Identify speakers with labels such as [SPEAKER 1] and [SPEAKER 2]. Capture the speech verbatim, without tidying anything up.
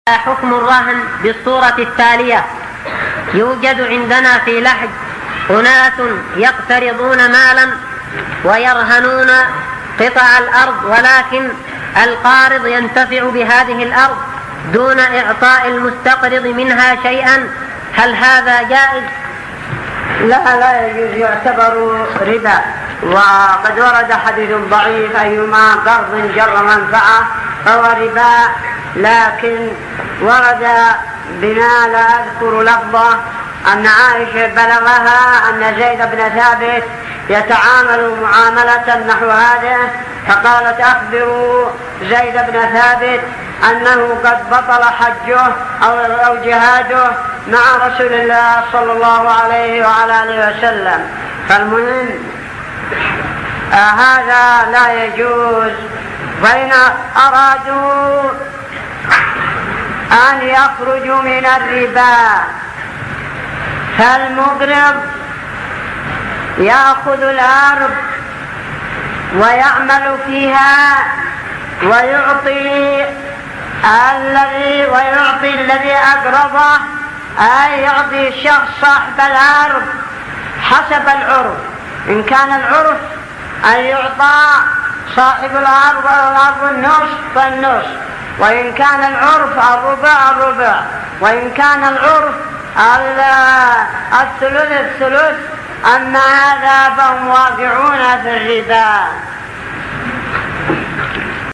[SPEAKER 1] حكم الرهن بالصورة التالية: يوجد عندنا في لحج أناس يقترضون مالا ويرهنون قطع الأرض، ولكن القارض ينتفع بهذه الأرض دون إعطاء المستقرض منها شيئا، هل هذا جائز؟
[SPEAKER 2] لا لا يجوز، يعتبر ربا. وقد ورد حديث ضعيف: أيما قرض جر منفعة فهو ربا. لكن ورد بما لا أذكر لفظه أن عائشة بلغها أن زيد بن ثابت يتعامل معاملة نحو هذه، فقالت: أخبروا زيد بن ثابت أنه قد بطل حجه أو جهاده مع رسول الله صلى الله عليه وعلى آله وسلم. فالمهم آه هذا لا يجوز. فإن أرادوا أن يخرجوا من الربا فالمقرض يأخذ الأرض ويعمل فيها ويعطي الذي ويعطي الذي أقرضه، أي يعطي الشخص صاحب الأرض حسب العرف. إن كان العرف أن يعطى صاحب الأرض الأرض النصف فالنصف، وإن كان العرف الربع الربع، وإن كان العرف الثلث الثلث. أما هذا فهم واقعون في الربا.